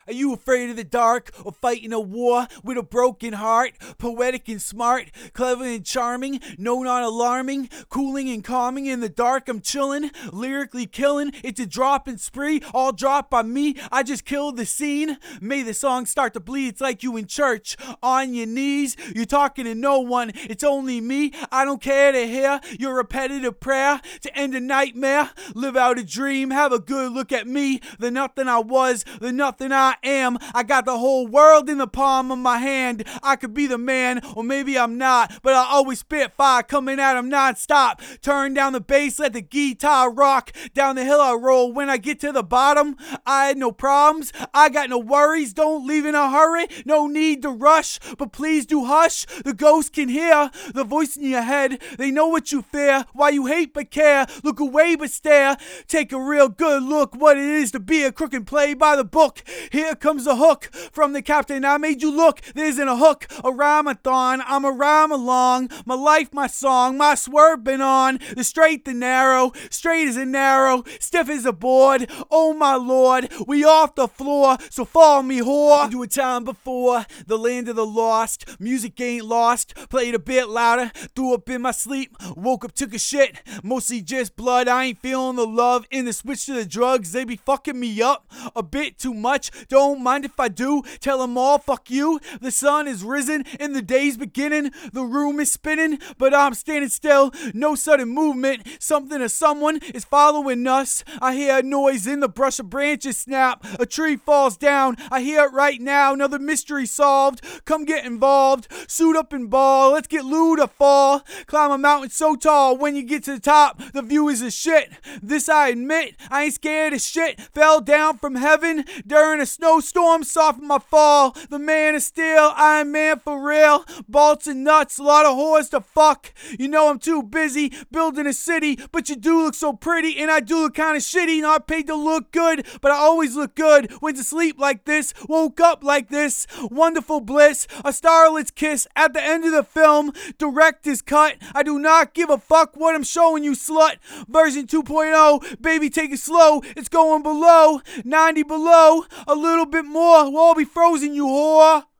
Are you afraid of the dark or fighting a war with a broken heart? Poetic and smart, clever and charming, no not alarming, cooling and calming. In the dark I'm chilling, lyrically killing. It's a drop and spree, all dropped by me. I just killed the scene. May the song start to bleed. It's like you in church, on your knees. You're talking to no one, it's only me. I don't care to hear your repetitive prayer to end a nightmare. Live out a dream, have a good look at me. The nothing I was, the nothing I am. I got the whole world in the palm of my hand. I could be the man, or maybe I'm not, but I always spit fire coming at him non-stop. Turn down the bass, let the guitar rock. Down the hill I roll. When I get to the bottom, I had no problems, I got no worries. Don't leave in a hurry, no need to rush, but please do hush. The ghost can hear the voice in your head. They know what you fear, why you hate but care. Look away but stare. Take a real good look what it is to be a crook and play by the book. Here comes the hook from the captain. I made you look. There isn't a hook, a rhyme-a-thon. I'm a rhyme along. My life, my song, my swerve been on. The straight, the narrow, straight as a narrow, stiff as a board. Oh my lord, we off the floor, so follow me, whore. Do a time before the land of the lost. Music ain't lost. Played a bit louder, threw up in my sleep. Woke up, took a shit. Mostly just blood. I ain't feeling the love in the switch to the drugs. They be fucking me up a bit too much. Don't mind if I do. Tell them all, fuck you. The sun is risen and the day's beginning. The room is spinning, but I'm standing still. No sudden movement. Something or someone is following us. I hear a noise in the brush, of branches snap. A tree falls down. I hear it right now. Another mystery solved. Come get involved. Suit up and ball. Let's get lewd or fall. Climb a mountain so tall. When you get to the top, the view is a shit. This I admit. I ain't scared of shit. Fell down from heaven during a snowstorm. Softened my fall. The man of steel. Iron Man for real. Bolts and nuts. A lot of whores to fuck. You know I'm too busy building a city, but you do look so pretty, and I do look kinda shitty. Not paid to look good, but I always look good. Went to sleep like this, woke up like this. Wonderful bliss, a starlet's kiss at the end of the film. Director's cut. I do not give a fuck what I'm showing you, slut. Version 2.0, baby, take it slow. It's going below 90 below. A little bit more, we'll all be frozen, you whore.